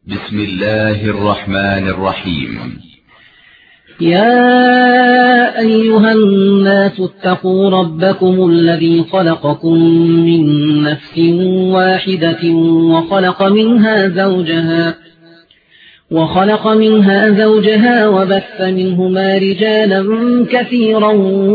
بسم الله الرحمن الرحيم. يا أيها الناس اتقوا ربكم الذي خلقكم من نفس واحدة وخلق منها زوجها وبث منهما رجالا كثيرا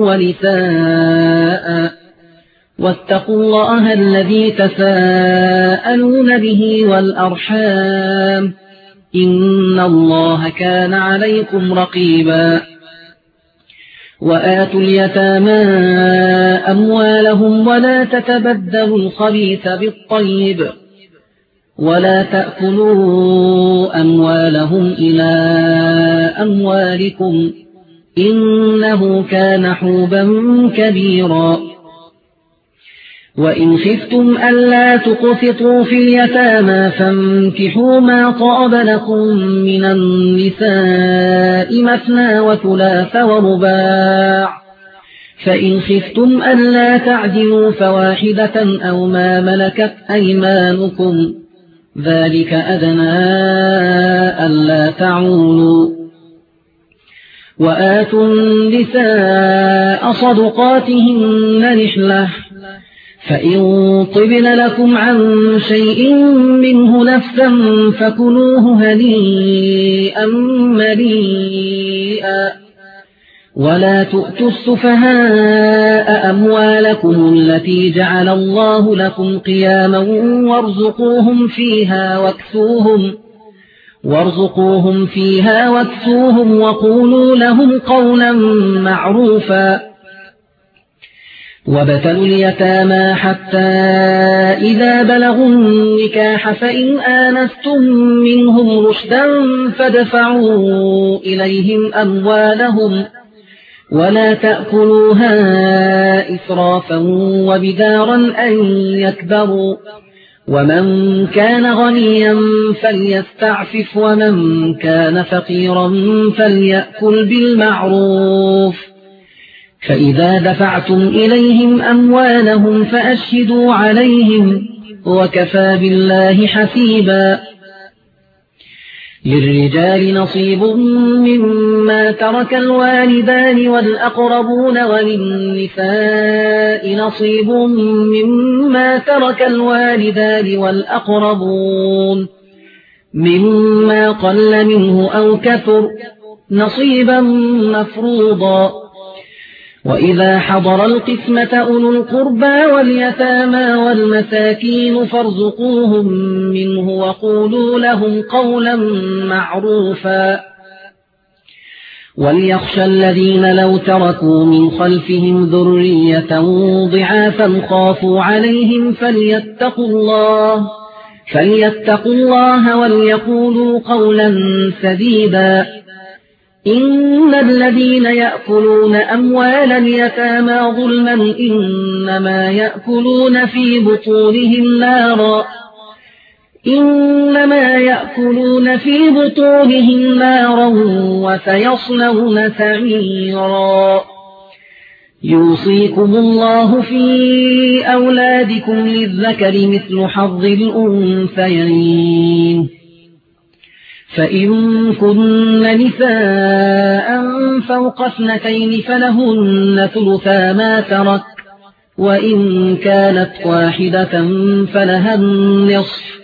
ونساء، واتقوا الله الذي تساءلون به والأرحام، إن الله كان عليكم رقيبا. وآتوا اليتامى أموالهم ولا تتبدلوا الخبيث بالطيب، ولا تأكلوا أموالهم إلى أموالكم، إنه كان حوبا كبيرا. وإن خفتم ألا تقسطوا في اليتامى فانكحوا ما طاب لكم من النساء مثنى وثلاث ورباع، فإن خفتم ألا تعدلوا فواحدة أو ما ملكت أيمانكم، ذلك أدنى ألا تعولوا. وآتوا النساء صدقاتهن نحلة، فإن طبن لكم عن شيء منه نفسا فكلوه هنيئا مريئا. ولا تؤتوا السفهاء أموالكم التي جعل الله لكم قياما وارزقوهم فيها واكسوهم وقولوا لهم قولا معروفا. وابتلوا اليتامى حتى إذا بلغوا النكاح فإن آنستم منهم رشدا فادفعوا إليهم أموالهم، ولا تأكلوها إسرافا وبدارا أن يكبروا، ومن كان غنيا فليستعفف، ومن كان فقيرا فليأكل بالمعروف. فإذا دفعتم إليهم أموالهم فأشهدوا عليهم، وكفى بالله حسيبا. للرجال نصيب مما ترك الوالدان والأقربون، وللنساء نصيب مما ترك الوالدان والأقربون، مما قل منه أو كثر، نصيبا مفروضا. وإذا حضر القسمة أولو القربى واليتامى والمساكين فارزقوهم منه وقولوا لهم قولا معروفا. وليخشى الذين لو تركوا من خلفهم ذرية ضعافا خافوا عليهم فليتقوا الله وليقولوا قولا سديدا. إن الذين يأكلون أموال اليتامى ظلما إنما يأكلون في بطونهم نارا وسيصلون سعيرا. يوصيكم الله في أولادكم للذكر مثل حظ الأنثيين، فإن كن نساء فوق 2 فلهن ثلثا ما ترك، وإن كانت واحدة فلها النصف.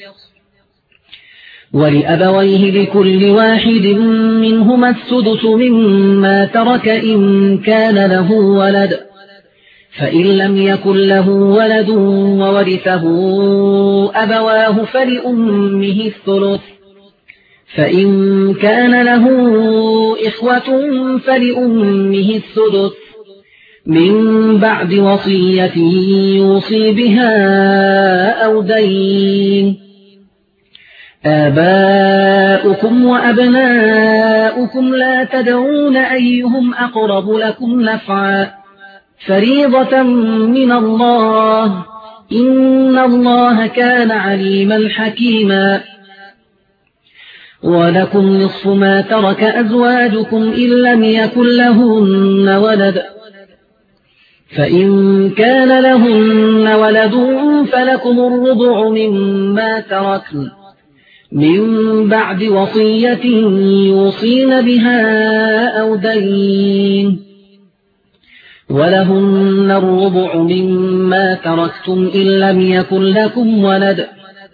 ولأبويه لكل واحد منهما السدس مما ترك إن كان له ولد، فإن لم يكن له ولد وورثه أبواه فلأمه الثلث، فإن كان له إخوة فلأمه السدس من بعد وصية يوصي بها أو دين. آباؤكم وأبناؤكم لا تدرون أيهم أقرب لكم نفعا، فريضة من الله، إن الله كان عليما حكيما. ولكم نصف ما ترك أزواجكم إن لم يكن لهن ولد، فإن كان لهن ولد فلكم الربع مما تركن من بعد وصية يوصين بها أو دين ولهن الربع مما تركتم إن لم يكن لكم ولد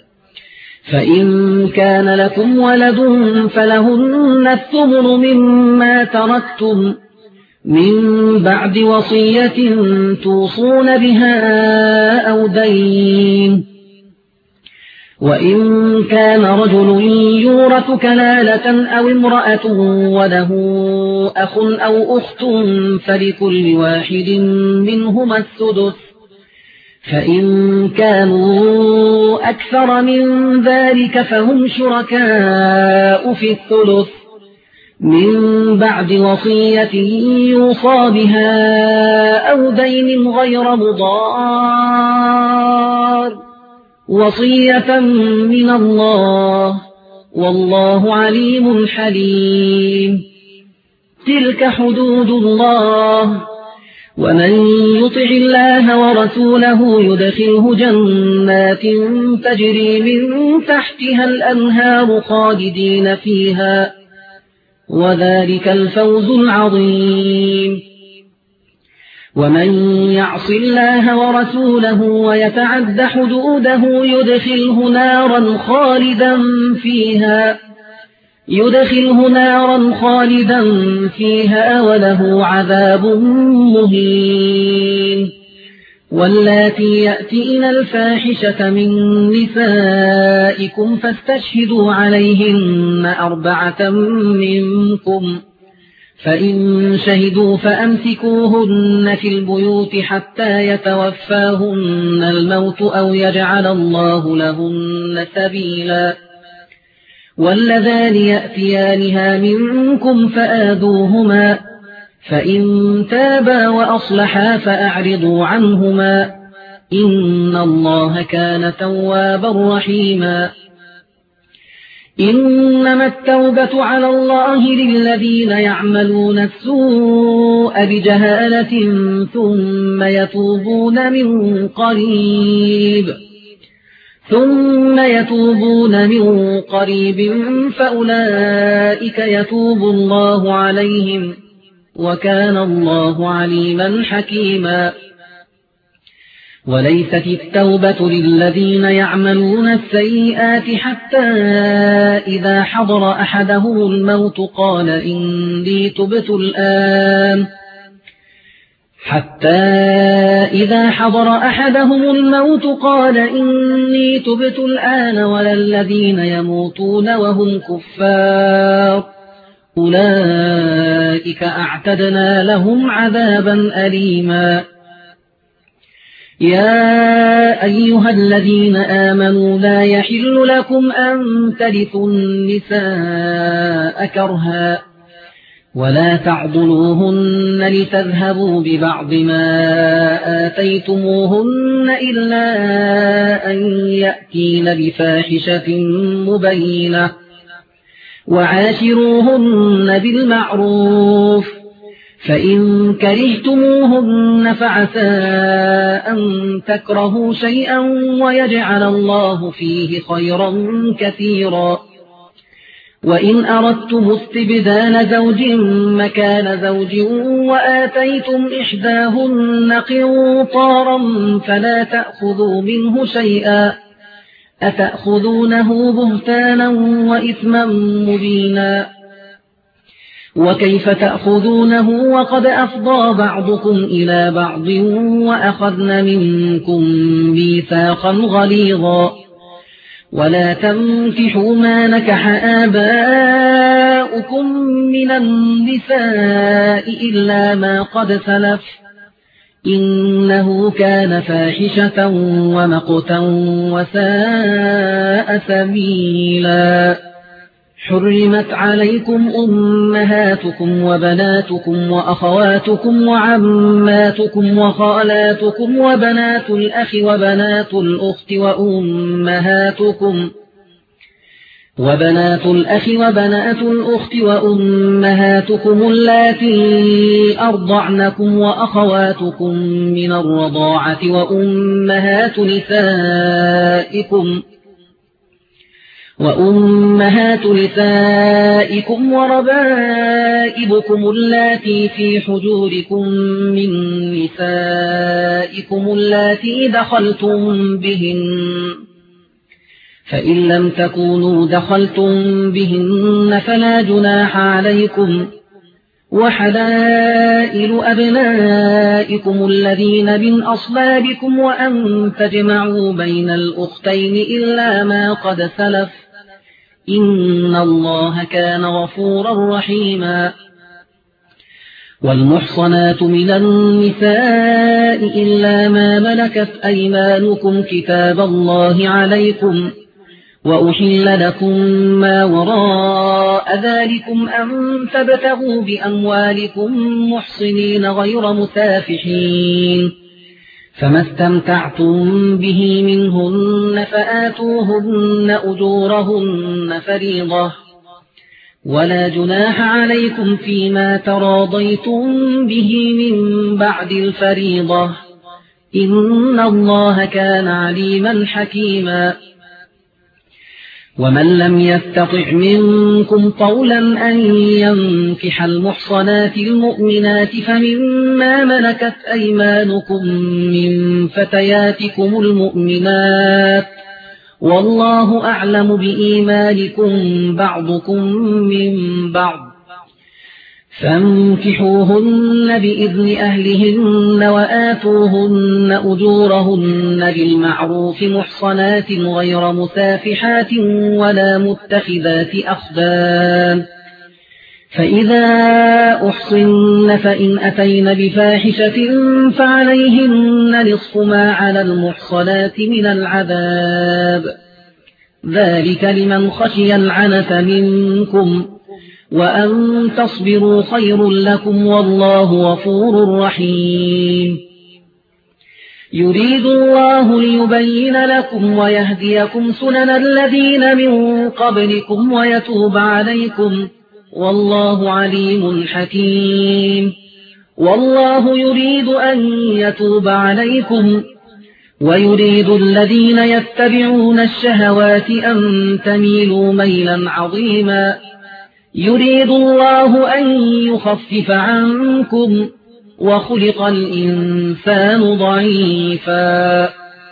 فإن كان لكم ولد فلهن الثمن مما تركتم من بعد وصية توصون بها أو دين وإن كان رجل يورث كلالة أو امرأة وله أخ أو أخت فلكل واحد منهما السدس فإن كانوا أكثر من ذلك فهم شركاء في الثلث من بعد وصية يوصى بها أو دين غير مضار وصية من الله والله عليم حليم تلك حدود الله ومن يطع الله ورسوله يدخله جنات تجري من تحتها الأنهار خالدين فيها وذلك الفوز العظيم ومن يعص الله ورسوله ويتعد حدوده يدخله نارا خالدا فيها وله عذاب مهين واللاتي يأتين الفاحشة من نسائكم فاستشهدوا عليهن 4 منكم فإن شهدوا فأمسكوهن في البيوت حتى يتوفاهن الموت أو يجعل الله لهن سبيلا واللذان يأتيانها منكم فآذوهما فإن تابا وأصلحا فأعرضوا عنهما إن الله كان توابا رحيما إنما التوبة على الله للذين يعملون السوء بجهالة ثم يتوبون من قريب فأولئك يتوب الله عليهم وكان الله عليما حكيما وليست التوبة للذين يعملون السيئات حتى إذا حضر أحدهم الموت قال إني تبت الآن ولا الذين يموتون وهم كفار أولئك أعتدنا لهم عذابا أليما يا أيها الذين آمنوا لا يحل لكم أن ترثوا النساء كرها ولا تعضلوهن لتذهبوا ببعض ما آتيتموهن إلا أن يأتين بفاحشة مبينة وعاشروهن بالمعروف فإن كرهتموهن فعسى أن تكرهوا شيئا ويجعل الله فيه خيرا كثيرا وإن أردتم استبدال زوج مكان زوج وآتيتم إحداهن قنطارا فلا تأخذوا منه شيئا أتأخذونه بهتانا وإثما مبينا وكيف تأخذونه وقد أفضى بعضكم إلى بعض وأخذن منكم ميثاقا غليظا ولا تنكحوا ما نكح آباؤكم من النساء إلا ما قد سلف إنه كان فاحشة ومقتا وساء سبيلا حرمت عليكم أمهاتكم وبناتكم وأخواتكم وعماتكم وخالاتكم وبنات الأخ وبنات الأخت وأمهاتكم اللاتي أرضعنكم وأخواتكم من الرضاعة وأمهات نسائكم وربائبكم اللاتي في حجوركم من نسائكم اللاتي دخلتم بهن، فإن لم تكونوا دخلتم بهن فلا جناح عليكم، وحلائل أبنائكم الذين من أصلابكم، وأن تجمعوا بين الأختين إلا ما قد سلف، إن الله كان غفورا رحيما. والمحصنات من النساء إلا ما ملكت أيمانكم كتاب الله عليكم، وأحل لكم ما وراء ذلكم أن تبتغوا بأموالكم محصنين غير مسافحين، فما استمتعتم به منهن فآتوهن أجورهن فريضة، ولا جناح عليكم فيما تراضيتم به من بعد الفريضة، إن الله كان عليما حكيما. ومن لم يستطع منكم طولا أن ينكح المحصنات المؤمنات فمما ملكت أيمانكم من فتياتكم المؤمنات، والله أعلم بإيمانكم بعضكم من بعض، فانكحوهن بإذن أهلهن وآتوهن أجورهن بالمعروف محصنات غير مسافحات ولا متخذات أخدان، فإذا أحصن فإن أتين بفاحشة فعليهن نصف ما على المحصنات من العذاب، ذلك لمن خشي العنت منكم، وأن تصبروا خير لكم والله غفور رحيم. يريد الله ليبين لكم ويهديكم سنن الذين من قبلكم ويتوب عليكم، والله عليم حكيم. والله يريد أن يتوب عليكم، ويريد الذين يتبعون الشهوات أن تميلوا ميلا عظيما. يريد الله أن يخفف عنكم، وخلق الإنسان ضعيفا.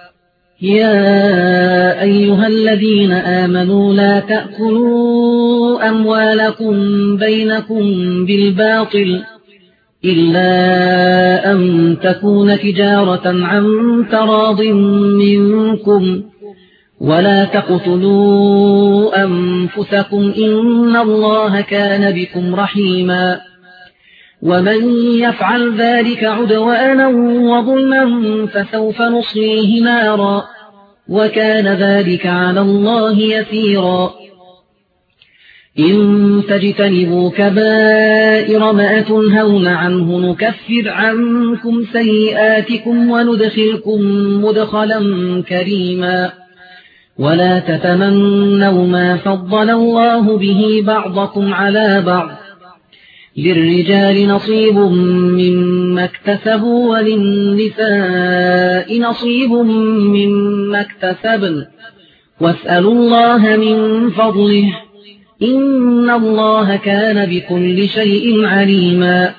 يا أيها الذين آمنوا لا تأكلوا أموالكم بينكم بالباطل إلا أن تكون تجارة عن تراض منكم، ولا تقتلوا أنفسكم إن الله كان بكم رحيما. ومن يفعل ذلك عدوانا وظلما فسوف نصليه نارا، وكان ذلك على الله يسيرا. إن تجتنبوا كبائر ما تنهون عنه نكفر عنكم سيئاتكم وندخلكم مدخلا كريما. ولا تتمنوا ما فضل الله به بعضكم على بعض، للرجال نصيب مما اكتسبوا وللنساء نصيب مما اكتسبن، واسألوا الله من فضله إن الله كان بكل شيء عليما.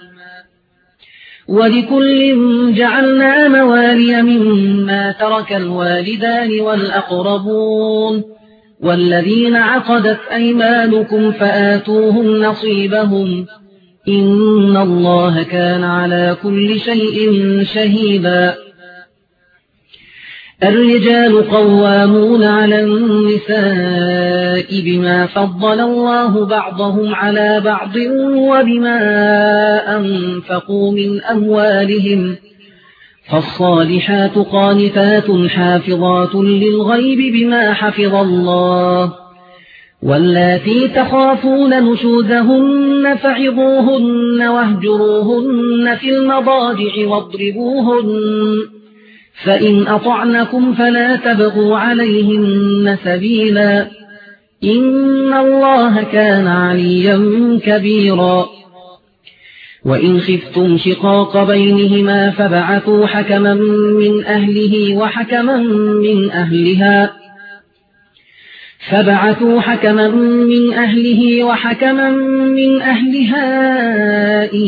ولكل جعلنا موالي مما ترك الوالدان والأقربون والذين عقدت أيمانكم فآتوهم نصيبهم إن الله كان على كل شيء شهيدا. الرجال قوامون على النساء بما فضل الله بعضهم على بعض وبما أنفقوا من أموالهم، فالصالحات قانتات حافظات للغيب بما حفظ الله. واللاتي تخافون نشوزهن فعظوهن واهجروهن في المضاجع واضربوهن، فإن أطعنكم فلا تبغوا عليهن سبيلا إن الله كان عليا كبيرا. وإن خفتم شقاق بينهما فبعثوا حكما من أهله وحكما من أهلها فبعثوا حكما من أهله وحكما من أهلها إن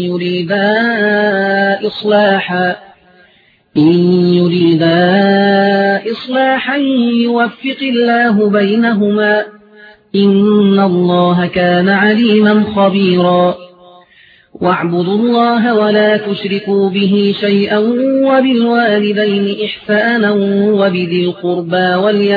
يريدا إصلاحا يوفق الله بينهما إن الله كان عليما خبيرا واعبدوا الله ولا تشركوا به شيئا وبالوالدين إحسانا وبذي القربى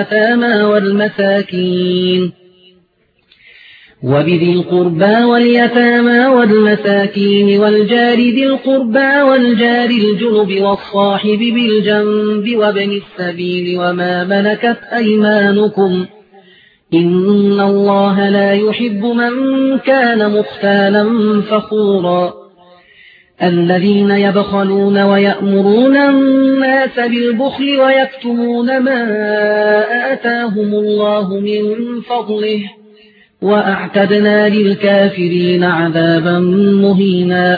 واليتامى والمساكين والجار ذي القربى والجار الجنب والصاحب بالجنب وابن السبيل وما ملكت أيمانكم إن الله لا يحب من كان مختالا فخورا الذين يبخلون ويأمرون الناس بالبخل ويكتمون ما آتاهم الله من فضله وأعتدنا للكافرين عذابا مهينا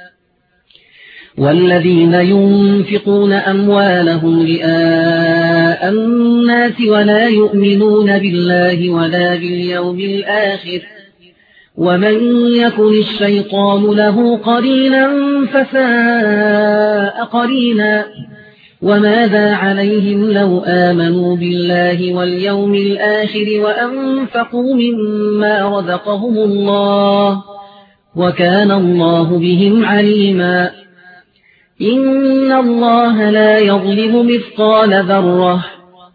والذين ينفقون أموالهم رئاء الناس ولا يؤمنون بالله ولا باليوم الآخر ومن يكن الشيطان له قرينا فساء قرينا وماذا عليهم لو آمنوا بالله واليوم الآخر وأنفقوا مما رزقهم الله وكان الله بهم عليما إن الله لا يظلم مثقال ذرة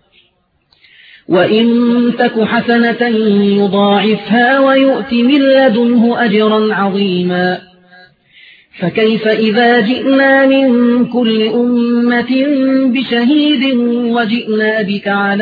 وإن تك حسنة يضاعفها ويؤت من لدنه أجرا عظيما فكيف إذا جئنا من كل أمة بشهيد وجئنا بك على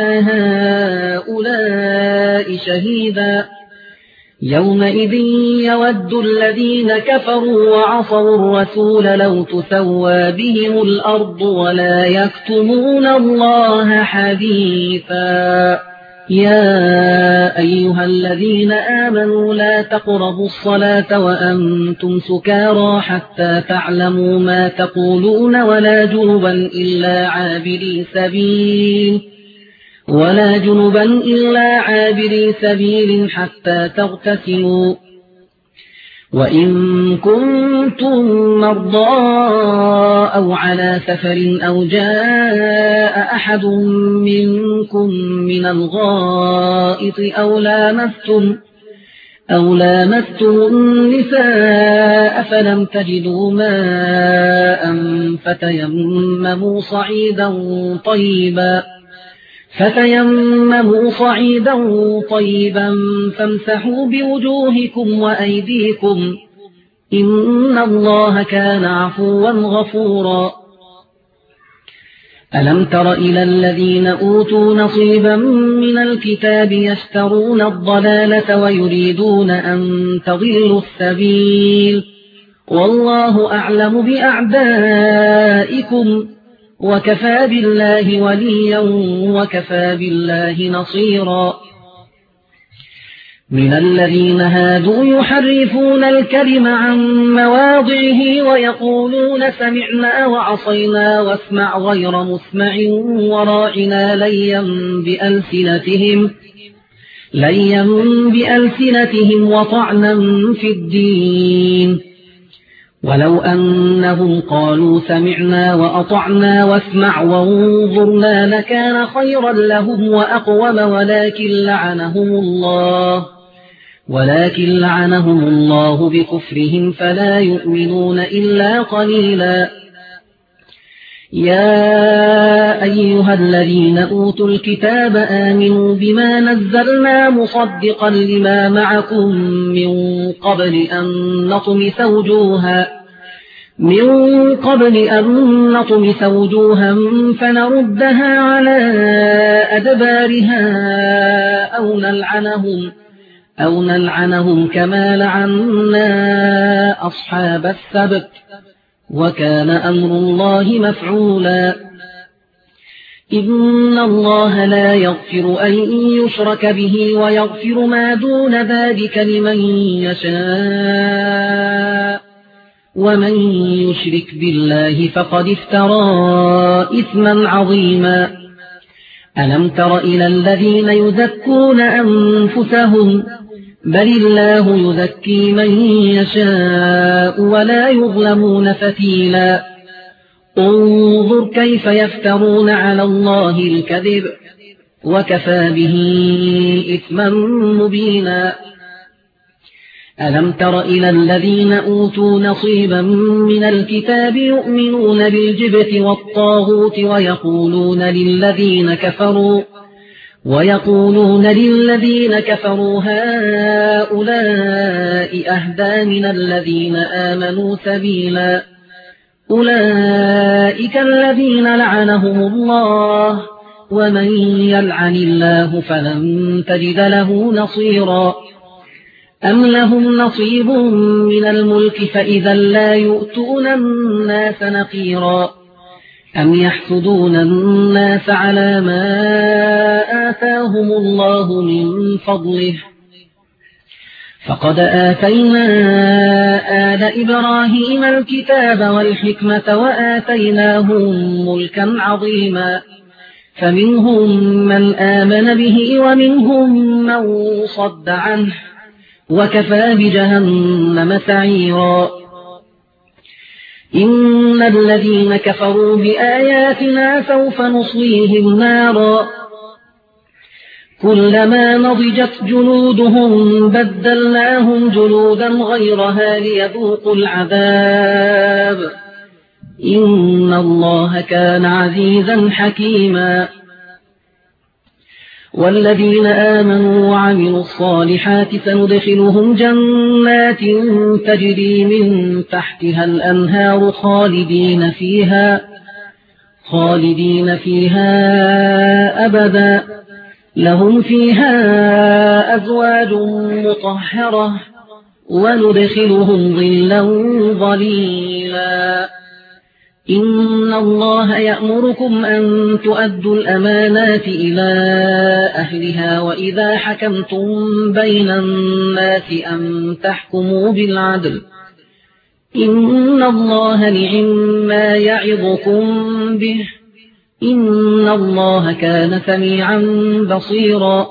هؤلاء شهيدا يومئذ يود الذين كفروا وعصوا الرسول لو تسوى بهم الأرض ولا يكتمون الله حديثا يا أيها الذين آمنوا لا تقربوا الصلاة وأنتم سكارى حتى تعلموا ما تقولون ولا جنبا إلا عابري سبيل حتى تغتسلوا وإن كنتم مرضى أو على سفر أو جاء أحد منكم من الغائط أو لامستم النساء فلم تجدوا ماء فتيمموا صعيدا طيبا فامسحوا بوجوهكم وأيديكم إن الله كان عفوا غفورا ألم تر إلى الذين أوتوا نصيبا من الكتاب يشترون الضلالة ويريدون أن تضلوا السبيل والله أعلم بأعدائكم وكفى بالله وليا وكفى بالله نصيرا من الذين هادوا يحرفون الكلم عن مواضعه ويقولون سمعنا وعصينا واسمع غير مسمع وراعنا ليا بألسنتهم وطعنا في الدين ولو أنهم قالوا سمعنا وأطعنا واسمع وانظرنا لكان خيرا لهم وأقوم ولكن لعنهم الله بكفرهم فلا يؤمنون إلا قليلا يا أيها الذين أوتوا الكتاب آمنوا بما نزلنا مصدقا لما معكم من قبل أن نطمس وجوها فنردها على أدبارها أو نلعنهم كما لعنا أصحاب السبت وكان أمر الله مفعولا إن الله لا يغفر أن يشرك به ويغفر ما دون ذلك لمن يشاء ومن يشرك بالله فقد افترى إثما عظيما ألم تر إلى الذين يزكون أنفسهم بل الله يزكي من يشاء ولا يظلمون فتيلا انظر كيف يفترون على الله الكذب وكفى به إثما مبينا ألم تر إلى الذين أوتوا نصيبا من الكتاب يؤمنون بالجبت والطاغوت ويقولون للذين كفروا هؤلاء أهدى من الذين آمنوا سبيلا أولئك الذين لعنهم الله ومن يلعن الله فلن تجد له نصيرا أم لهم نصيب من الملك فإذا لا يؤتون الناس نقيرا أم يحسدون الناس على ما آتاهم الله من فضله فقد آتينا آل إبراهيم الكتاب والحكمة وآتيناهم ملكا عظيما فمنهم من آمن به ومنهم من صد عنه وكفى بجهنم سعيرا إن الذين كفروا بآياتنا سوف نصليهم نارا كلما نضجت جلودهم بدلناهم جلودا غيرها ليذوقوا العذاب إن الله كان عزيزا حكيما والذين آمنوا وعملوا الصالحات سندخلهم جنات تجري من تحتها الأنهار خالدين فيها أبدا لهم فيها أزواج مطهرة وندخلهم ظلا ظليلا إن الله يأمركم أن تؤدوا الأمانات إلى أهلها وإذا حكمتم بين الناس أن تحكموا بالعدل إن الله نعما يعظكم به إن الله كان سميعا بصيرا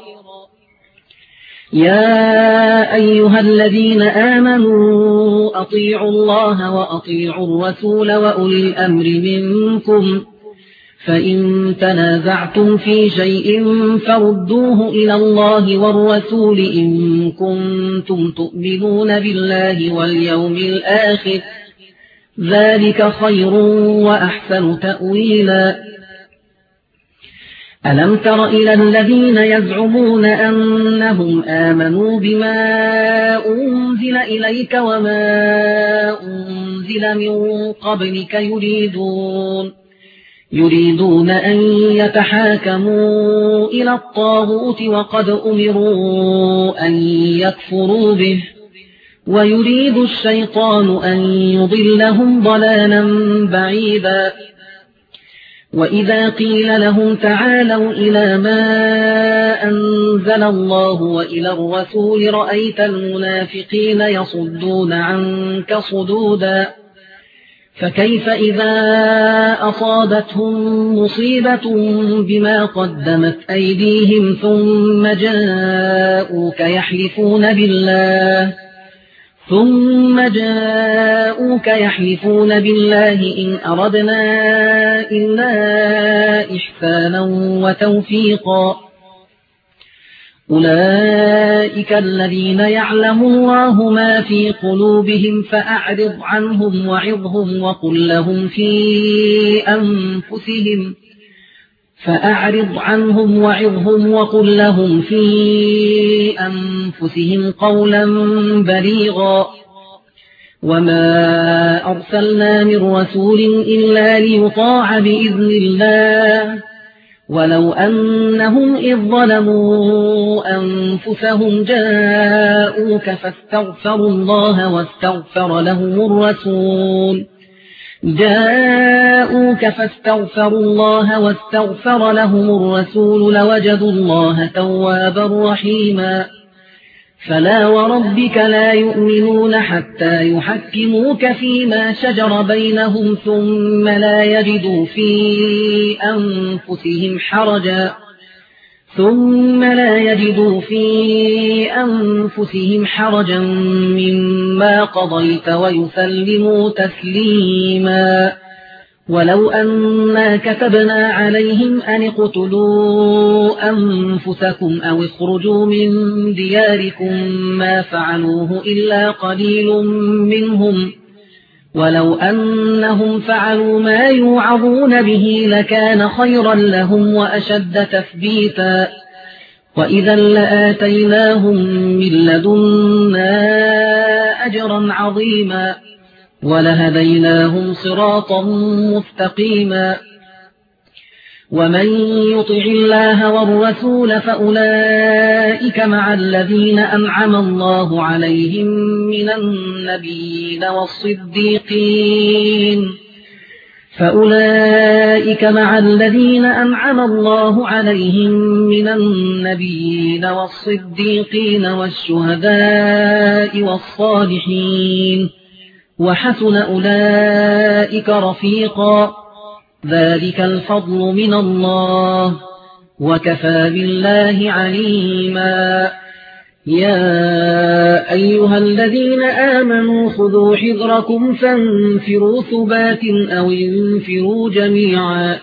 يا أيها الذين آمنوا أطيعوا الله وأطيعوا الرسول وأولي الأمر منكم فإن تنازعتم في شيء فردوه إلى الله والرسول إن كنتم تؤمنون بالله واليوم الآخر ذلك خير وأحسن تأويلا ألم تر إلى الذين يزعمون أنهم آمنوا بما أنزل إليك وما أنزل من قبلك يريدون أن يتحاكموا إلى الطاغوت وقد أمروا أن يكفروا به ويريد الشيطان أن يضلهم ضلالا بعيدا وإذا قيل لهم تعالوا إلى ما أنزل الله وإلى الرسول رأيت المنافقين يصدون عنك صدودا فكيف إذا أصابتهم مصيبة بما قدمت أيديهم ثم جاءوك يحلفون بالله إن أردنا إلا إحسانا وتوفيقا أولئك الذين يعلم الله ما في قلوبهم فأعرض عنهم وعظهم وقل لهم في أنفسهم قولا بليغا وما أرسلنا من رسول إلا ليطاع بإذن الله ولو أنهم إذ ظلموا أنفسهم جاءوك فاستغفروا الله واستغفر لهم الرسول لوجدوا الله توابا رحيما فلا وربك لا يؤمنون حتى يحكموك فيما شجر بينهم ثم لا يجدوا في أنفسهم ثم لا يجدوا في أنفسهم حرجا مما قضيت ويسلموا تسليما. ولو أنا كتبنا عليهم أن اقتلوا أنفسكم أو اخرجوا من دياركم ما فعلوه إلا قليل منهم، ولو أنهم فعلوا ما يوعظون به لكان خيرا لهم وأشد تثبيتا، وإذا لآتيناهم من لدنا أجرا عظيما ولهديناهم صراطا مستقيما. ومن يطع الله والرسول فأولئك مع الذين أنعم الله عليهم من النبيين والصديقين والشهداء والصالحين وحسن أولئك رفيقا. ذلك الفضل من الله وكفى بالله عليما. يا أيها الذين آمنوا خذوا حذركم فانفروا ثبات أو انفروا جميعا.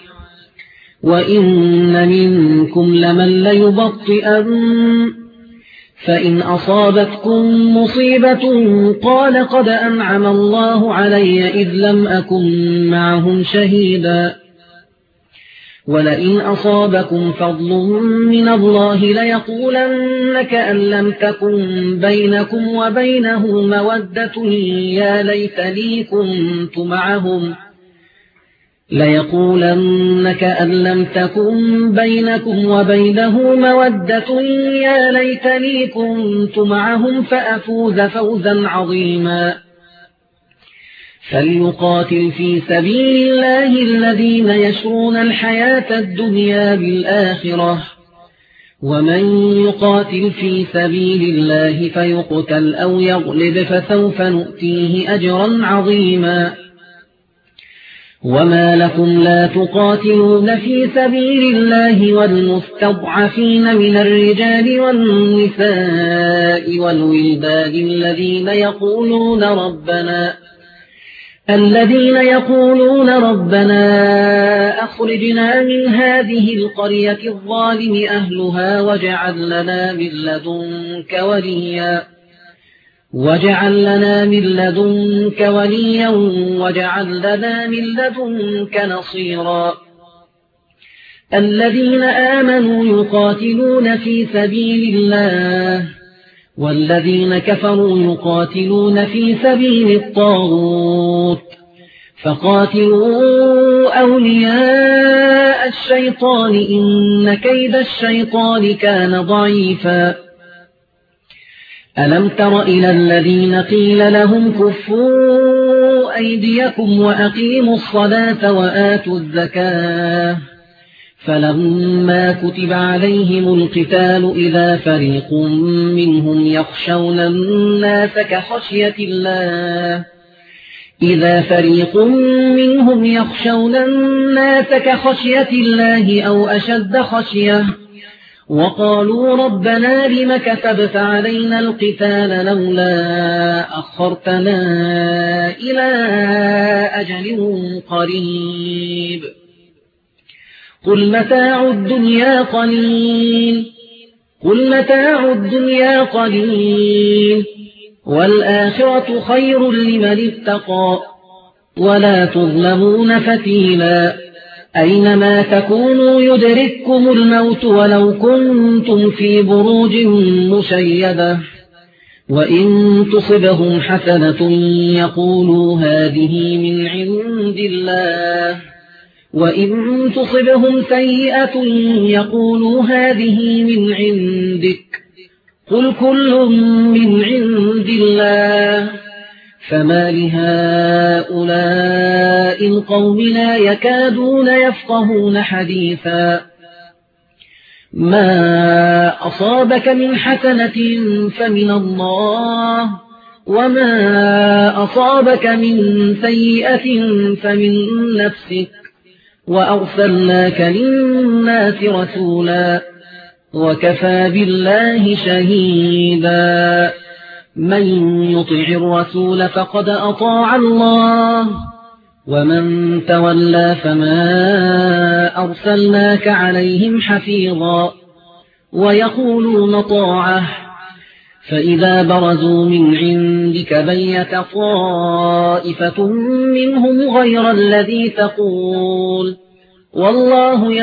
وإن منكم لمن ليبطئن فإن أصابتكم مصيبة قال قد أنعم الله علي إذ لم أكن معهم شهيدا. ولئن أصابكم فضل من الله ليقولن كأن لم تكن بينكم وبينه مودة يا ليتني كنت معهم فأفوز فوزا عظيما. فليقاتل في سبيل الله الذين يشرون الحياة الدنيا بالآخرة، ومن يقاتل في سبيل الله فيقتل أو يغلب فسوف نؤتيه أجرا عظيما. وما لكم لا تقاتلون في سبيل الله والمستضعفين من الرجال والنساء والولدان الذين يقولون ربنا أخرجنا من هذه القرية الظالم أهلها واجعل لنا من لدنك وليا واجعل لنا من لدنك نصيرا. الذين آمنوا يقاتلون في سبيل الله والذين كفروا يقاتلون في سبيل الطاغوت فقاتلوا أولياء الشيطان إن كيد الشيطان كان ضعيفا. ألم تر إلى الذين قيل لهم كفوا أيديكم وأقيموا الصلاة وآتوا الزكاة فلما كتب عليهم القتال إذا فريق منهم يخشون الناس كخشية الله أو أشد خشية وقالوا ربنا لم كتبت علينا القتال لولا أخرتنا إلى أجل قريب قل متاع الدنيا قليل والآخرة خير لمن اتقى ولا تظلمون فتيلا. أينما تكونوا يدرككم الموت ولو كنتم في بروج مشيدة وإن تصبهم حسنة يقولوا هذه من عند الله وإن تصبهم سيئة يقولوا هذه من عندك قل كل من عند الله فما لهؤلاء القوم لا يكادون يفقهون حديثا. ما أصابك من حسنة فمن الله وما أصابك من سيئة فمن نفسك وأرسلناك للناس رسولا وكفى بالله شهيدا من يطع الرسول فقد أطاع الله ومن تولى فما أرسلناك عليهم حفيظا ويقولون طاعة فإذا برزوا من عندك بيت طائفة منهم غير الذي تقول والله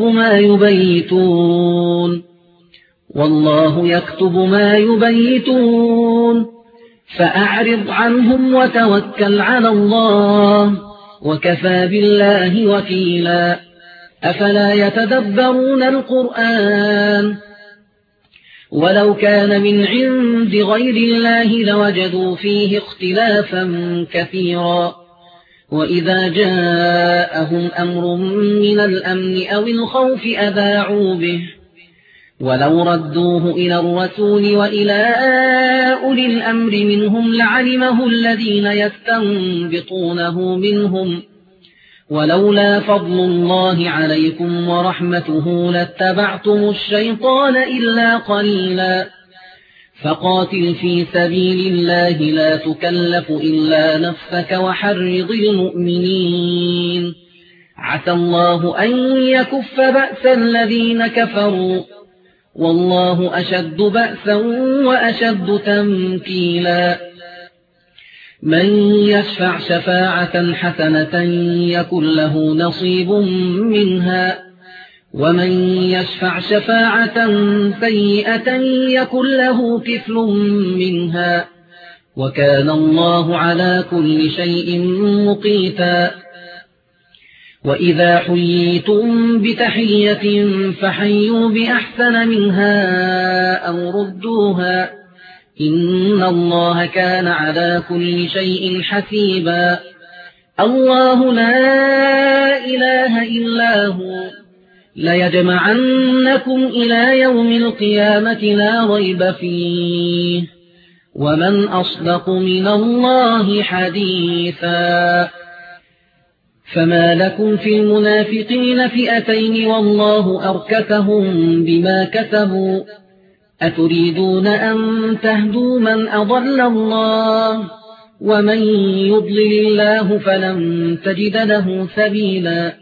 يكتب ما يبيتون فأعرض عنهم وتوكل على الله وكفى بالله وكيلا أفلا يتدبرون القرآن ولو كان من عند غير الله لوجدوا فيه اختلافا كثيرا وإذا جاءهم أمر من الأمن أو الخوف أذاعوا به ولو ردوه إلى الرسول وإلى أولي الأمر منهم لعلمه الذين يستنبطونه منهم ولولا فضل الله عليكم ورحمته لاتبعتم الشيطان إلا قليلا فقاتل في سبيل الله لا تكلف إلا نفسك وحرض المؤمنين عسى الله أن يكف بأس الذين كفروا والله أشد بأسا وأشد تنكيلا من يشفع شفاعة حسنة يكن له نصيب منها ومن يشفع شفاعة سيئة يكن له كفل منها وكان الله على كل شيء مقيتا وإذا حييتم بتحية فحيوا بأحسن منها أو ردوها إن الله كان على كل شيء حسيبا الله لا إله إلا هو ليجمعنكم إلى يوم القيامة لا ريب فيه ومن أصدق من الله حديثا فما لكم في المنافقين فئتين والله أركسهم بما كسبوا أتريدون أن تهدوا من أضل الله ومن يضلل الله فلن تجد له سبيلا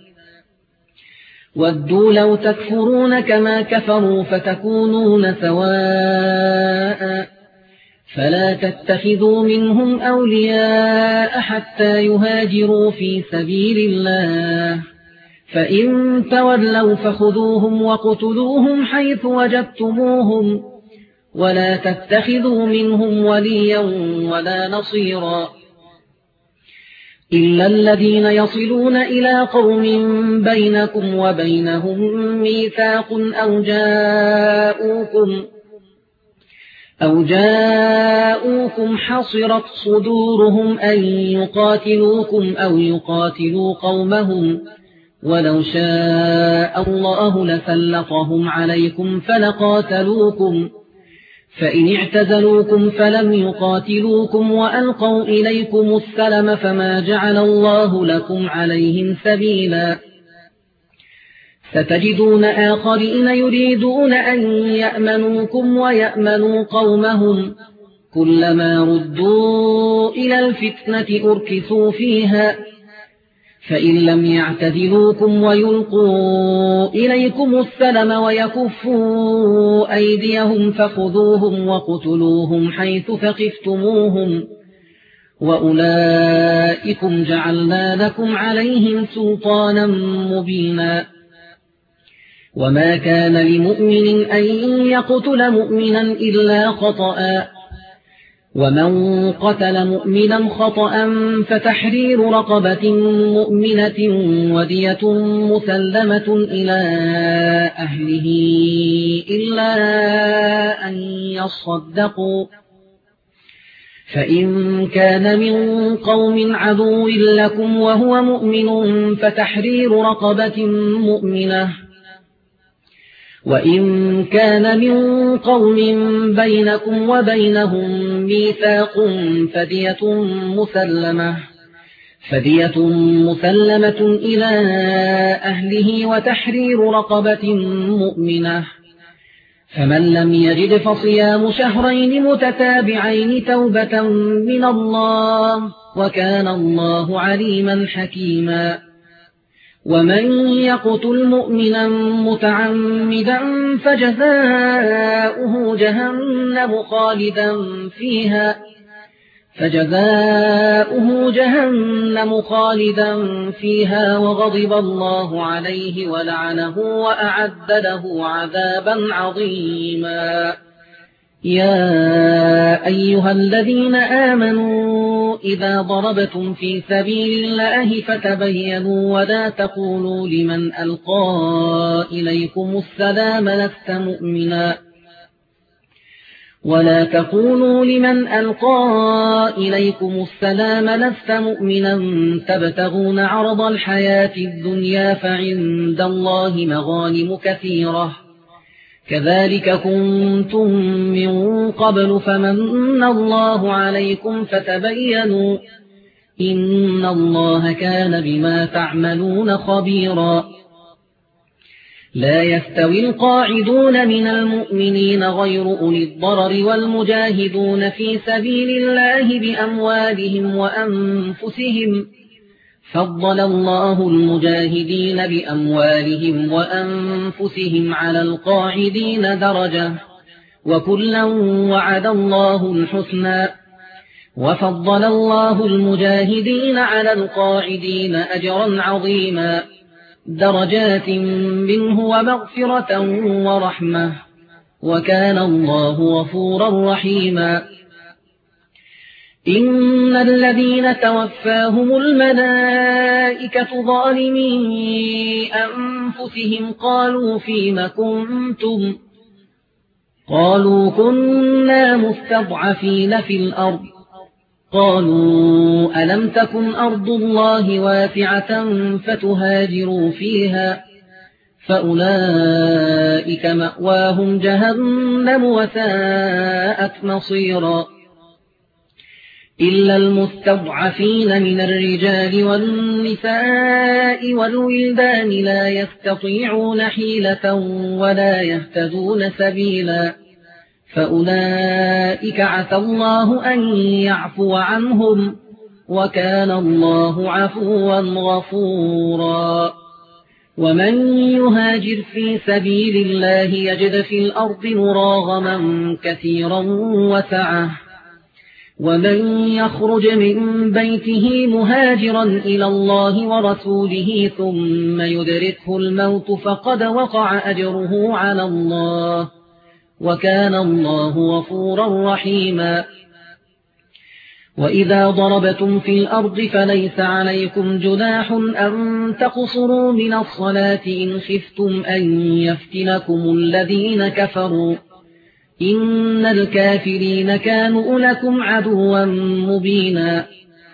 ودوا لو تكفرون كما كفروا فتكونون سواء فلا تتخذوا منهم أولياء حتى يهاجروا في سبيل الله فإن تولوا فخذوهم وقتلوهم حيث وجدتموهم ولا تتخذوا منهم وليا ولا نصيرا إلا الذين يصلون إلى قوم بينكم وبينهم ميثاق أو جاءوكم حصرت صدورهم أن يقاتلوكم أو يقاتلوا قومهم ولو شاء الله لسلطهم عليكم فلقاتلوكم فإن اعتزلوكم فلم يقاتلوكم وألقوا إليكم السلم فما جعل الله لكم عليهم سبيلا ستجدون آخرين يريدون أن يأمنوكم ويأمنوا قومهم كلما ردوا إلى الفتنة أركسوا فيها فإن لم يعتزلوكم ويلقوا إليكم السلم ويكفوا أيديهم فخذوهم وقتلوهم حيث ثقفتموهم وأولئكم جعلنا لكم عليهم سلطانا مبينا وما كان لمؤمن أن يقتل مؤمنا إلا خطأ ومن قتل مؤمنا خطأ فتحرير رقبة مؤمنة ودية مسلمة إلى أهله إلا أن يصدقوا فإن كان من قوم عدو لكم وهو مؤمن فتحرير رقبة مؤمنة وإن كان من قوم بينكم وبينهم ميثاق فدية مسلمة إلى أهله وتحرير رقبة مؤمنة فمن لم يجد فصيام شهرين متتابعين توبة من الله وكان الله عليما حكيما ومن يقتل مؤمنا متعمدا فجزاؤه جهنم خالدا فيها وغضب الله عليه ولعنه وأعد له عذابا عظيما يا أيها الذين آمنوا إذا ضربتم في سبيل الله فتبينوا ولا تقولوا لمن ألقى إليكم السلام لست مؤمنا تبتغون عرض الحياة الدنيا فعند الله مغانم كثيرة كذلك كنتم من قبل فمن الله عليكم فتبينوا إن الله كان بما تعملون خبيرا لا يستوي القاعدون من المؤمنين غير أولي الضرر والمجاهدون في سبيل الله بأموالهم وأنفسهم فضل الله المجاهدين بأموالهم وأنفسهم على القاعدين درجة وكلا وعد الله الحسنى وفضل الله المجاهدين على القاعدين أجرا عظيما درجات منه ومغفرة ورحمة وكان الله غفورا رحيما إن الذين توفاهم الملائكة ظالمي أنفسهم قالوا فيم كنتم قالوا كنا مستضعفين في الأرض قالوا ألم تكن أرض الله واسعة فتهاجروا فيها فأولئك مأواهم جهنم وساءت مصيرا إلا المستضعفين من الرجال والنساء والولدان لا يستطيعون حيلة ولا يهتدون سبيلا فأولئك عسى الله أن يعفو عنهم وكان الله عفوا غفورا ومن يهاجر في سبيل الله يجد في الأرض مراغما كثيرا وسعة ومن يخرج من بيته مهاجرا إلى الله ورسوله ثم يدركه الموت فقد وقع أجره على الله وكان الله غفورا رحيما وإذا ضربتم في الأرض فليس عليكم جناح أن تقصروا من الصلاة إن خفتم أن يفتنكم الذين كفروا إن الكافرين كانوا لكم عدوا مبينا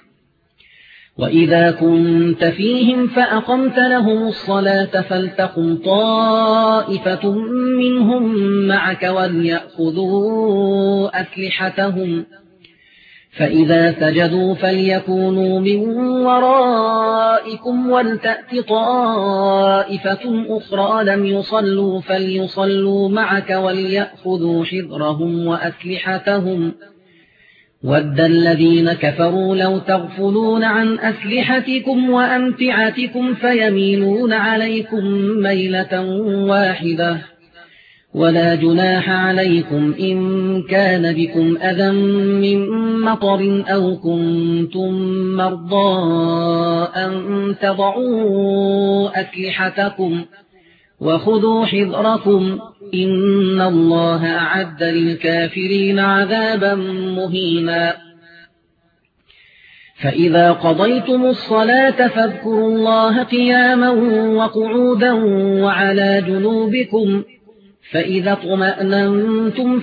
وإذا كنت فيهم فأقمت لهم الصلاة فلتقم طائفة منهم معك وليأخذوا أسلحتهم فإذا سجدوا فليكونوا من ورائكم ولتأت طائفة أخرى لم يصلوا فليصلوا معك وليأخذوا حذرهم وأسلحتهم ود الذين كفروا لو تغفلون عن أسلحتكم وأمتعتكم فيميلون عليكم ميلة واحدة ولا جناح عليكم إن كان بكم أذى من مطر أو كنتم مرضى أن تضعوا أسلحتكم وخذوا حذركم إن الله أعد للكافرين عذابا مهينا فإذا قضيتم الصلاة فاذكروا الله قياما وقعودا وعلى جنوبكم فإذا اطمأننتم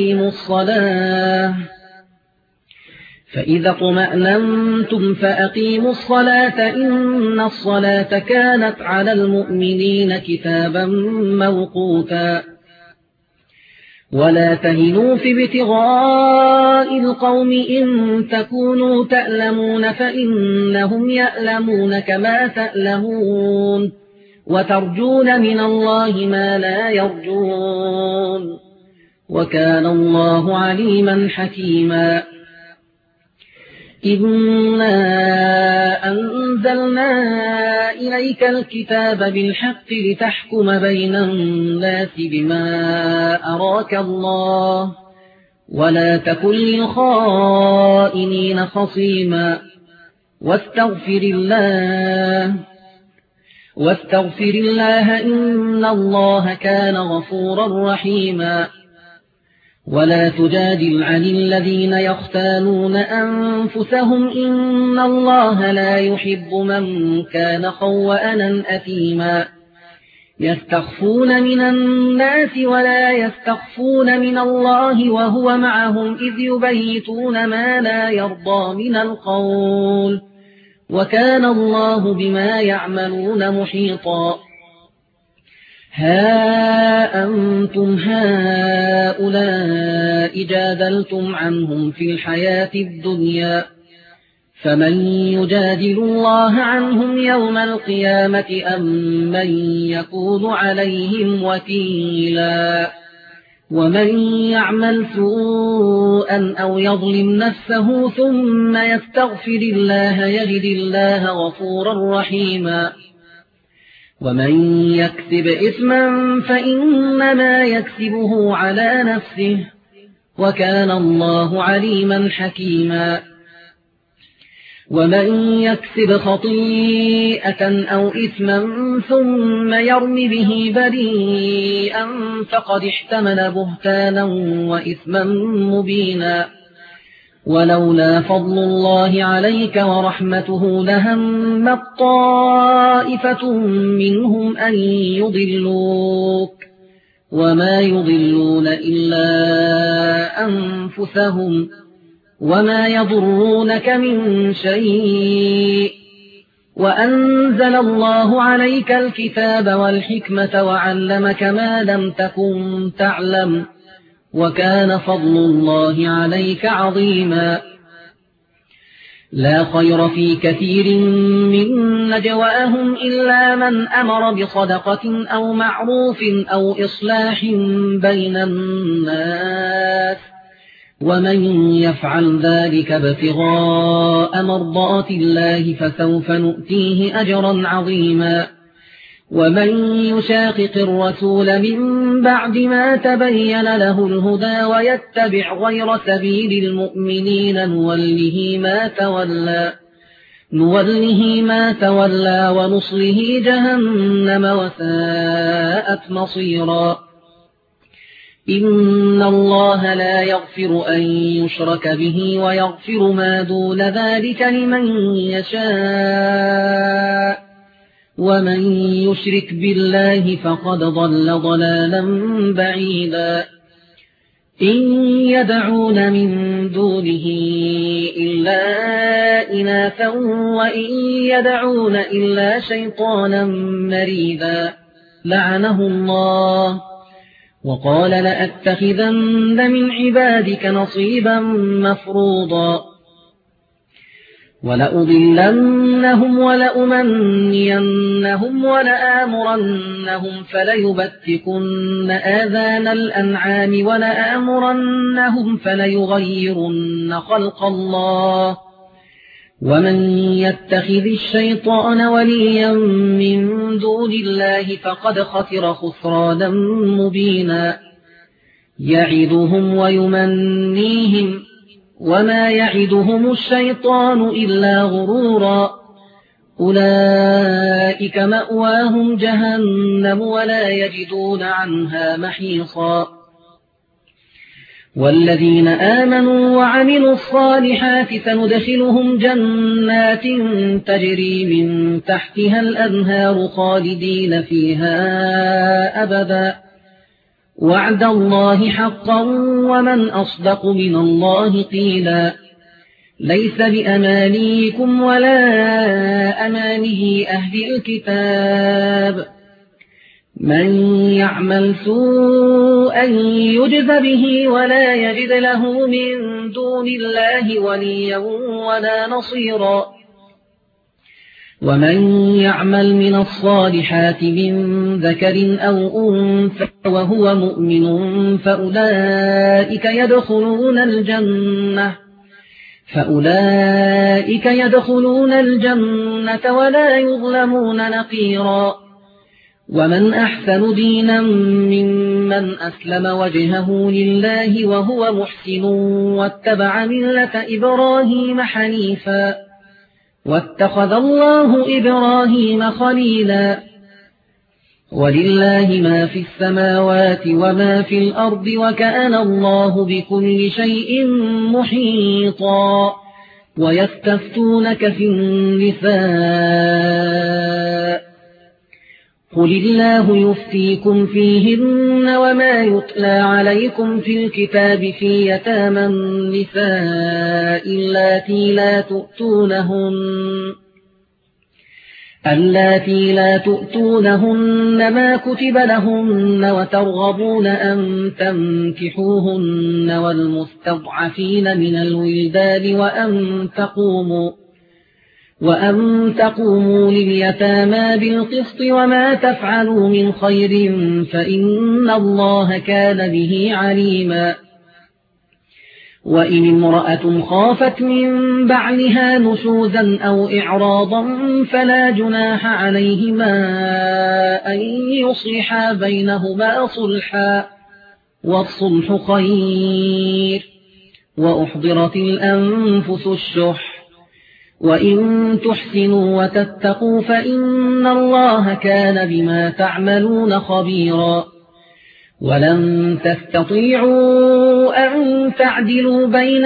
فأقيموا الصلاة إن الصلاة كانت على المؤمنين كتابا موقوتا ولا تهنوا في ابتغاء القوم إن تكونوا تألمون فإنهم يألمون كما تألمون وترجون من الله ما لا يرجون وكان الله عليما حكيما إنا أنزلنا إليك الكتاب بالحق لتحكم بين الناس بما أراك الله ولا تكن للخائنين خصيما واستغفر الله إن الله كان غفورا رحيما ولا تجادل عن الذين يختانون أنفسهم إن الله لا يحب من كان خوانا أثيما يستخفون من الناس ولا يستخفون من الله وهو معهم إذ يبيتون ما لا يرضى من القول وكان الله بما يعملون محيطا ها أنتم هؤلاء جادلتم عنهم في الحياة الدنيا فمن يجادل الله عنهم يوم القيامة أم من يكون عليهم وكيلا ومن يعمل سوءا أو يظلم نفسه ثم يستغفر الله يجد الله غفورا رحيما ومن يكسب إثما فإنما يكسبه على نفسه وكان الله عليما حكيما ومن يكسب خطيئة أو إثما ثم يرم به بريئا فقد احتمل بهتانا وإثما مبينا ولولا فضل الله عليك ورحمته لهم طائفة منهم أن يضلوك وما يضلون إلا أنفسهم وما يضرونك من شيء وأنزل الله عليك الكتاب والحكمة وعلمك ما لم تكن تعلم وكان فضل الله عليك عظيما لا خير في كثير من نجواهم إلا من أمر بصدقة أو معروف أو إصلاح بين الناس ومن يفعل ذلك ابتغاء مرضات الله فسوف نؤتيه أجرا عظيما ومن يشاقق الرسول من بعد ما تبين له الهدى ويتبع غير سبيل المؤمنين نوله ما تولى ونصله جهنم وساءت مصيرا إن الله لا يغفر أن يشرك به ويغفر ما دون ذلك لمن يشاء ومن يشرك بالله فقد ضل ضلالا بعيدا إن يدعون من دونه إلا إناثا وإن يدعون إلا شيطانا مريدا لعنه الله وقال لأتخذن من عبادك نصيبا مفروضا ولأضلنهم ولأمنينهم ولآمرنهم فليبتكن آذان الأنعام ولآمرنهم فليغيرن خلق الله ومن يتخذ الشيطان وليا من دون الله فقد خسر خسرانا مبينا يعدهم ويمنيهم وما يعدهم الشيطان إلا غرورا أولئك مأواهم جهنم ولا يجدون عنها محيصا والذين آمنوا وعملوا الصالحات سندخلهم جنات تجري من تحتها الأنهار خالدين فيها أبدا وعد الله حقا ومن أصدق من الله قيلا ليس بأمانيكم ولا أماني أهل الكتاب من يعمل سوءا يجز به ولا يجد له من دون الله وليا ولا نصيرا ومن يعمل من الصالحات من ذكر أو أنثى وهو مؤمن فأولئك يدخلون الجنة ولا يظلمون نقيرا. ومن أحسن دينا ممن أسلم وجهه لله وهو محسن واتبع ملة إبراهيم حنيفا واتخذ الله إبراهيم خليلا. ولله ما في السماوات وما في الأرض وكان الله بكل شيء محيطا. ويستفتونك في النساء قل الله يفتيكم فيهن وما يتلى عليكم في الكتاب في يتامى النساء اللاتي لا تؤتونهن ما كتب لهن وترغبون أن تنكحوهن والمستضعفين من الولدان وأن تقوموا لليتامى بالقسط وما تفعلوا من خير فإن الله كان به عليما. وإن امرأة خافت من بعلها نشوزا أو إعراضا فلا جناح عليهما أن يصلحا بينهما صلحا والصلح خير. وأحضرت الأنفس الشح وإن تحسنوا وتتقوا فإن الله كان بما تعملون خبيرا. ولن تستطيعوا أن تعدلوا بين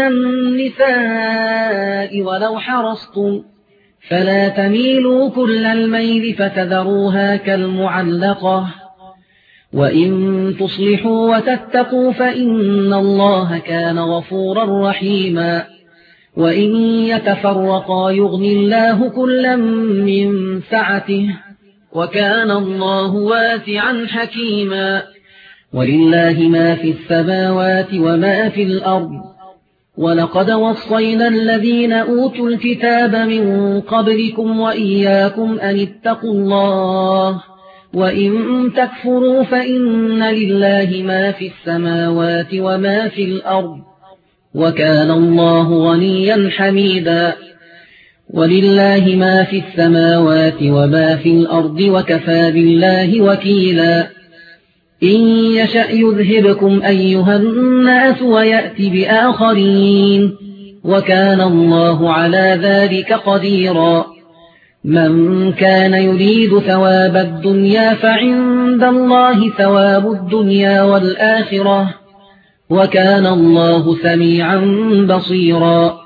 النساء ولو حرصتم فلا تميلوا كل الميل فتذروها كالمعلقة. وإن تصلحوا وتتقوا فإن الله كان غفورا رحيما. وإن يتفرقا يغني الله كلا من سعته وكان الله واسعا حكيما. ولله ما في السماوات وما في الأرض. ولقد وصينا الذين أوتوا الكتاب من قبلكم وإياكم أن اتقوا الله وإن تكفروا فإن لله ما في السماوات وما في الأرض وكان الله غنيا حميدا. ولله ما في السماوات وما في الأرض وكفى بالله وكيلا. إن يشأ يذهبكم أيها الناس ويأتي بآخرين وكان الله على ذلك قديرا. من كان يريد ثواب الدنيا فعند الله ثواب الدنيا والآخرة وكان الله سميعا بصيرا.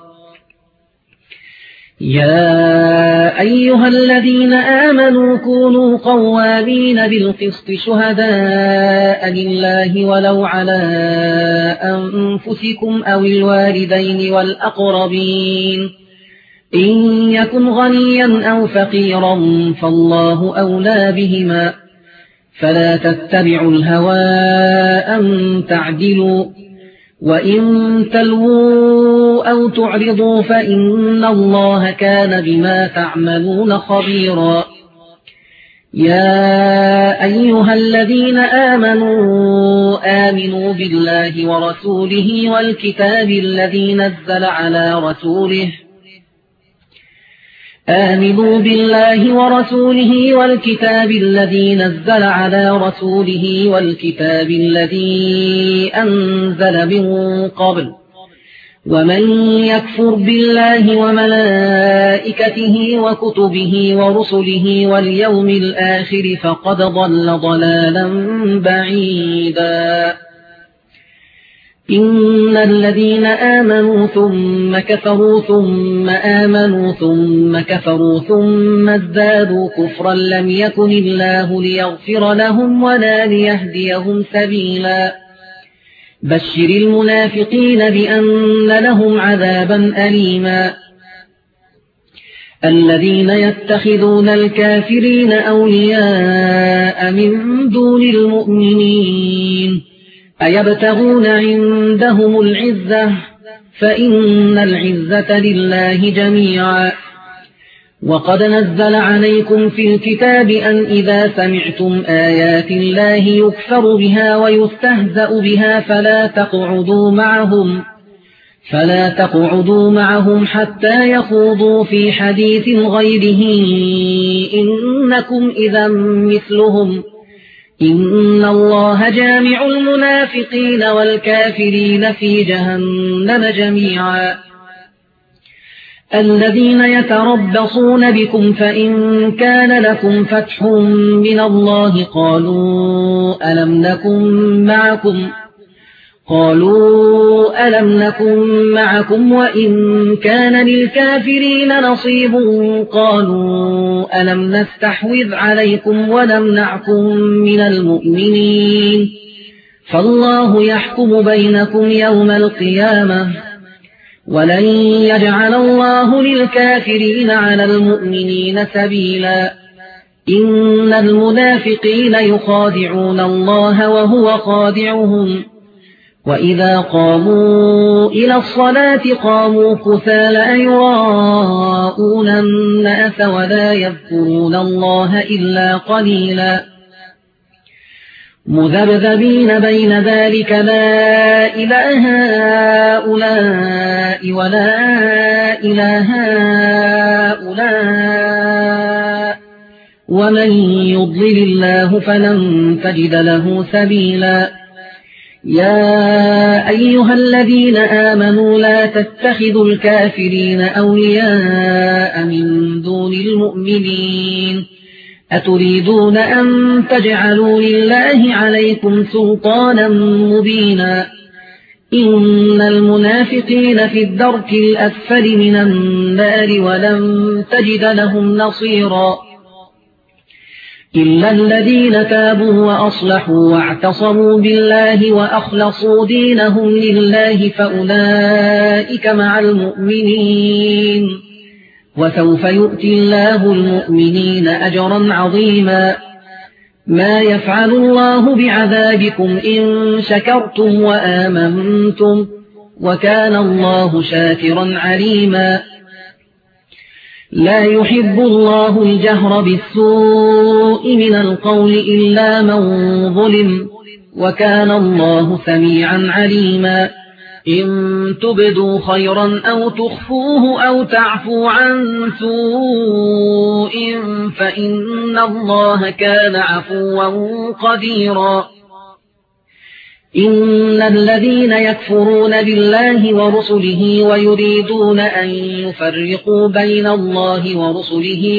يا أيها الذين آمنوا كونوا قوامين بالقسط شهداء لله ولو على أنفسكم أو الوالدين والأقربين إن يكن غنيا أو فقيرا فالله أولى بهما فلا تتبعوا الهوى أن تعدلوا وإن تلووا أو تعرضوا فإن الله كان بما تعملون خبيرا. يا أيها الذين آمنوا آمنوا بالله ورسوله والكتاب الذي نزل على رسوله آمنوا بالله ورسوله والكتاب الذي نزل على رسوله والكتاب الذي أنزل من قبل ومن يكفر بالله وملائكته وكتبه ورسله واليوم الآخر فقد ضل ضلالا بعيدا. إن الذين آمنوا ثم كفروا ثم آمنوا ثم كفروا ثم ازدادوا كفرا لم يكن الله ليغفر لهم ولا ليهديهم سبيلا. بشر المنافقين بأن لهم عذابا أليما. الذين يتخذون الكافرين أولياء من دون المؤمنين أيبتغون عندهم العزة فإن العزة لله جميعا. وقد نزل عليكم في الكتاب أن إذا سمعتم آيات الله يكفر بها ويستهزأ بها فلا تقعدوا معهم حتى يخوضوا في حديث غيره إنكم إذا مثلهم إن الله جامع المنافقين والكافرين في جهنم جميعا الذين يتربصون بكم فإن كان لكم فتح من الله قالوا ألم نكن معكم وإن كان للكافرين نصيب قالوا ألم نستحوذ عليكم ونمنعكم من المؤمنين فالله يحكم بينكم يوم القيامة ولن يجعل الله للكافرين على المؤمنين سبيلا إن المنافقين يخادعون الله وهو خادعهم وإذا قاموا إلى الصلاة قاموا كسالى يراءون الناس ولا يذكرون الله إلا قليلا مذبذبين بين ذلك لا إله هؤلاء ولا إله هؤلاء ومن يضلل الله فلن تجد له سبيلا يا أيها الذين آمنوا لا تتخذوا الكافرين أولياء من دون المؤمنين أتريدون أن تجعلوا لله عليكم سلطانا مبينا إن المنافقين في الدرك الأسفل من النار ولن تجد لهم نصيرا إلا الذين تابوا وأصلحوا واعتصموا بالله وأخلصوا دينهم لله فأولئك مع المؤمنين وسوف يؤتي الله المؤمنين أجرا عظيما ما يفعل الله بعذابكم إن شكرتم وآمنتم وكان الله شاكرا عليما لا يحب الله الجهر بالسوء من القول إلا من ظلم وكان الله سميعا عليما إن تبدوا خيرا أو تخفوه أو تعفوا عن سوء فإن الله كان عفوا قديرا إن الذين يكفرون بالله ورسله ويريدون أن يفرقوا بين الله ورسله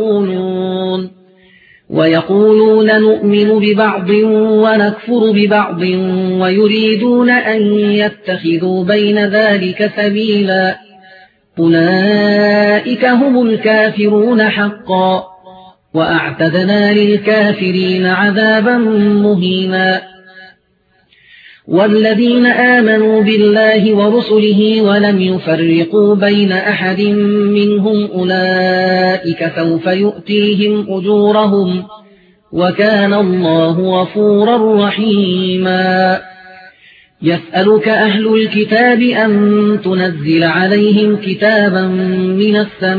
ويقولون نؤمن ببعض ونكفر ببعض ويريدون أن يتخذوا بين ذلك سبيلا أولئك هم الكافرون حقا وأعتدنا للكافرين عذابا مهينا والذين آمنوا بالله ورسله ولم يفرقوا بين أحد منهم أولئك سوف يؤتيهم أجورهم وكان الله غفورا رحيما يسألك أهل الكتاب أن تنزل عليهم كتابا من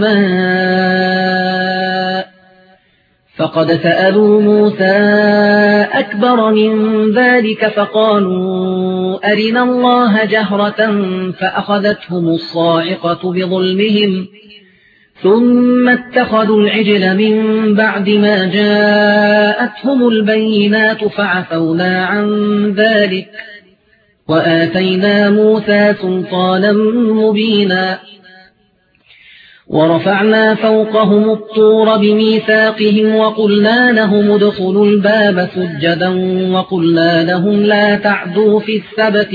السماء فقد سألوا موسى أكبر من ذلك فقالوا أرنا الله جهرة فأخذتهم الصاعقة بظلمهم ثم اتخذوا العجل من بعد ما جاءتهم البينات فعفونا عن ذلك وآتينا موسى سلطانا مبينا ورفعنا فوقهم الطور بميثاقهم وقلنا لهم ادخلوا الباب سجدا وقلنا لهم لا تعدوا في السبت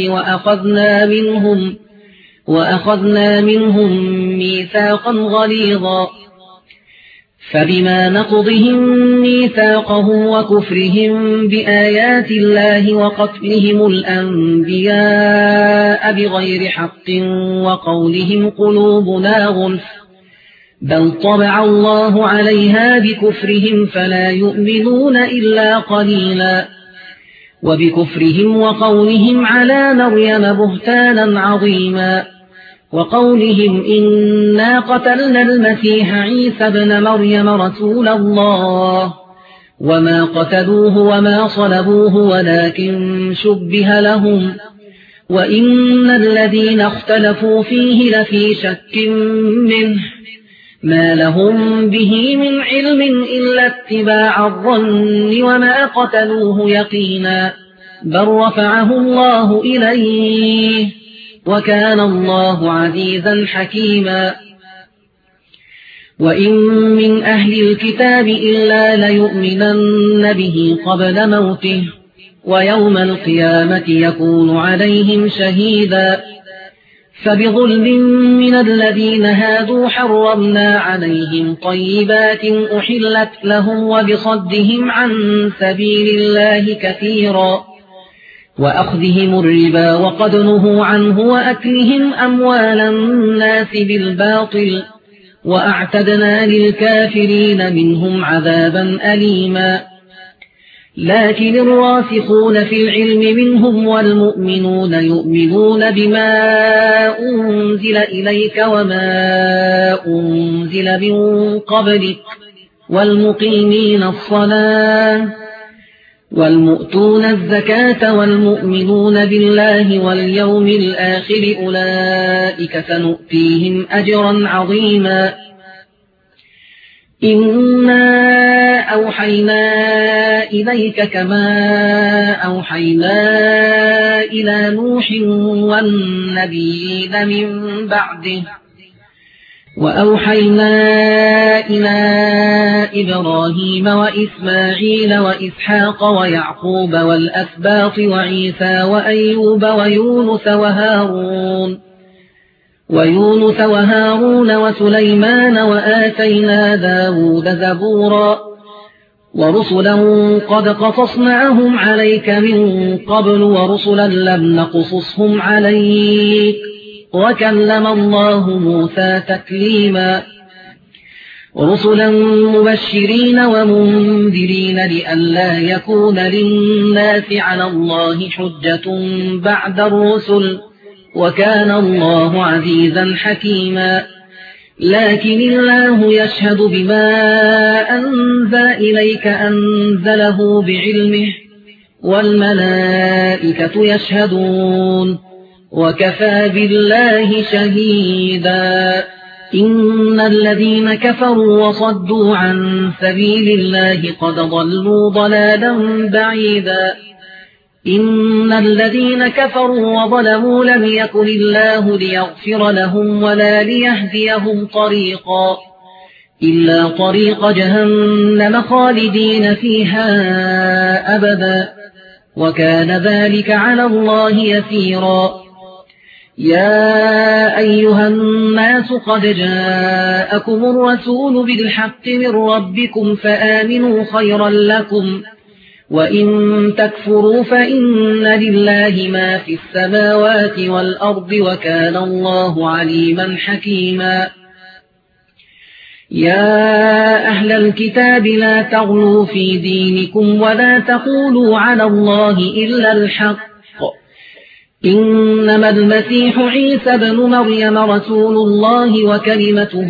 وأخذنا منهم ميثاقا غليظا فبما نقضهم ميثاقهم وكفرهم بآيات الله وقتلهم الأنبياء بغير حق وقولهم قلوبنا غلف بل طبع الله عليها بكفرهم فلا يؤمنون إلا قليلا وبكفرهم وقولهم على مريم بهتانا عظيما وقولهم إنا قتلنا المسيح عيسى ابن مريم رسول الله وما قتلوه وما صلبوه ولكن شبه لهم وإن الذين اختلفوا فيه لفي شك منه ما لهم به من علم إلا اتباع الظن وما قتلوه يقينا بل رفعه الله إليه وكان الله عزيزا حكيما وإن من أهل الكتاب إلا ليؤمنن به قبل موته ويوم القيامة يكون عليهم شهيدا فبظلم من الذين هادوا حرمنا عليهم طيبات أحلت لهم وبصدهم عن سبيل الله كثيرا وأخذهم الربا وقد نهوا عنه وأكلهم أموال الناس بالباطل وأعتدنا للكافرين منهم عذابا أليما لكن الراسخون في العلم منهم والمؤمنون يؤمنون بما أنزل إليك وما أنزل من قبلك والمقيمين الصلاة والمؤتون الزكاة والمؤمنون بالله واليوم الآخر أولئك سنؤتيهم أجرا عظيما إنا أوحينا إليك كما أوحينا إلى نوح والنبيين من بعده وأوحينا إلى إبراهيم وإسماعيل وإسحاق ويعقوب والأسباط وعيسى وأيوب ويونس وهارون وسليمان وآتينا داود زبورا ورسلا قد قصصناهم عليك من قبل ورسلا لم نقصصهم عليك وكلم الله موسى تكليما رسلا مبشرين ومنذرين لئلا يكون للناس على الله حجة بعد الرسل وكان الله عزيزا حكيما لكن الله يشهد بما أنزل إليك أنزله بعلمه والملائكة يشهدون وكفى بالله شهيدا إن الذين كفروا وصدوا عن سبيل الله قد ضلوا ضلالا بعيدا إن الذين كفروا وظلموا لم يكن الله ليغفر لهم ولا ليهديهم طريقا إلا طريق جهنم خالدين فيها أبدا وكان ذلك على الله يسيرا يا أيها الناس قد جاءكم الرسول بالحق من ربكم فآمنوا خيرا لكم وإن تكفروا فإن لله ما في السماوات والأرض وكان الله عليما حكيما يا أهل الكتاب لا تغلوا في دينكم ولا تقولوا على الله إلا الحق إنما المسيح عيسى ابن مريم رسول الله وكلمته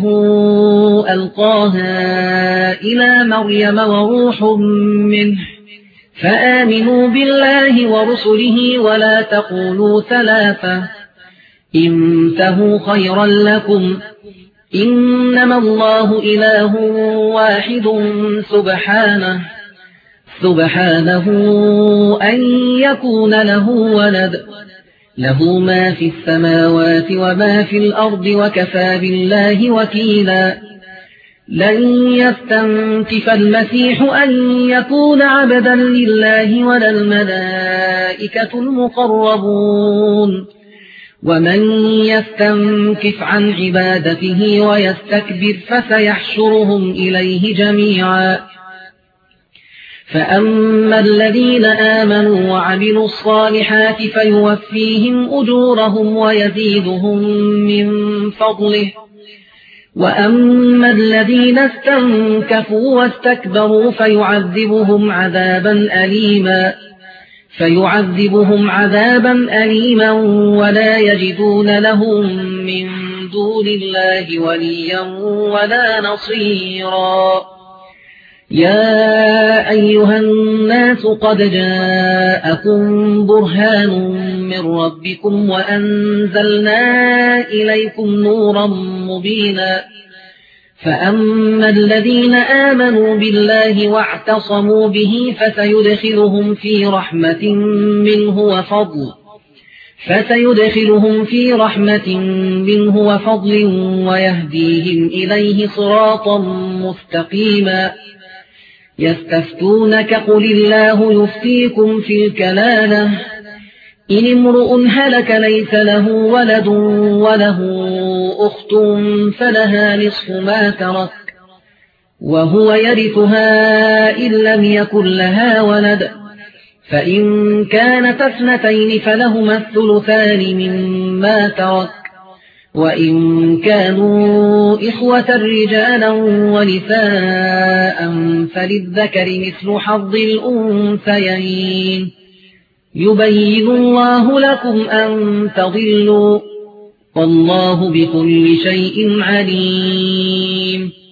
ألقاها إلى مريم وروح منه فآمنوا بالله ورسله ولا تقولوا ثلاثة انتهوا خيرا لكم إنما الله إله واحد سبحانه أن يكون له ولد له ما في السماوات وما في الأرض وكفى بالله وكيلا لن يستنكف المسيح أن يكون عبدا لله ولا الملائكة المقربون ومن يستنكف عن عبادته ويستكبر فسيحشرهم إليه جميعا فأما الذين آمنوا وعملوا الصالحات فيوفيهم أجورهم ويزيدهم من فضله وأما الذين استنكفوا واستكبروا فيعذبهم عذابا أليما فيعذبهم عذابا أليما ولا يجدون لهم من دون الله وليا ولا نصيرا. يا أيها الناس قد جاءكم برهان من ربكم وأنزلنا إليكم نورا مبينا. فأما الذين آمنوا بالله واعتصموا به فسيدخلهم في رحمة منه وفضل ويهديهم إليه صراطا مستقيما. يستفتونك قل الله يفتيكم في الكلالة إن امرؤ هلك ليس له ولد وله أخت فلها نصف ما ترك وهو يرثها إن لم يكن لها ولد، فإن كانت اثنتين فلهما الثلثان مما ترك، وإن كانوا إخوة رجالا ونساء فللذكر مثل حظ الأنثيين. يبين الله لكم أن تضلوا والله بكل شيء عليم.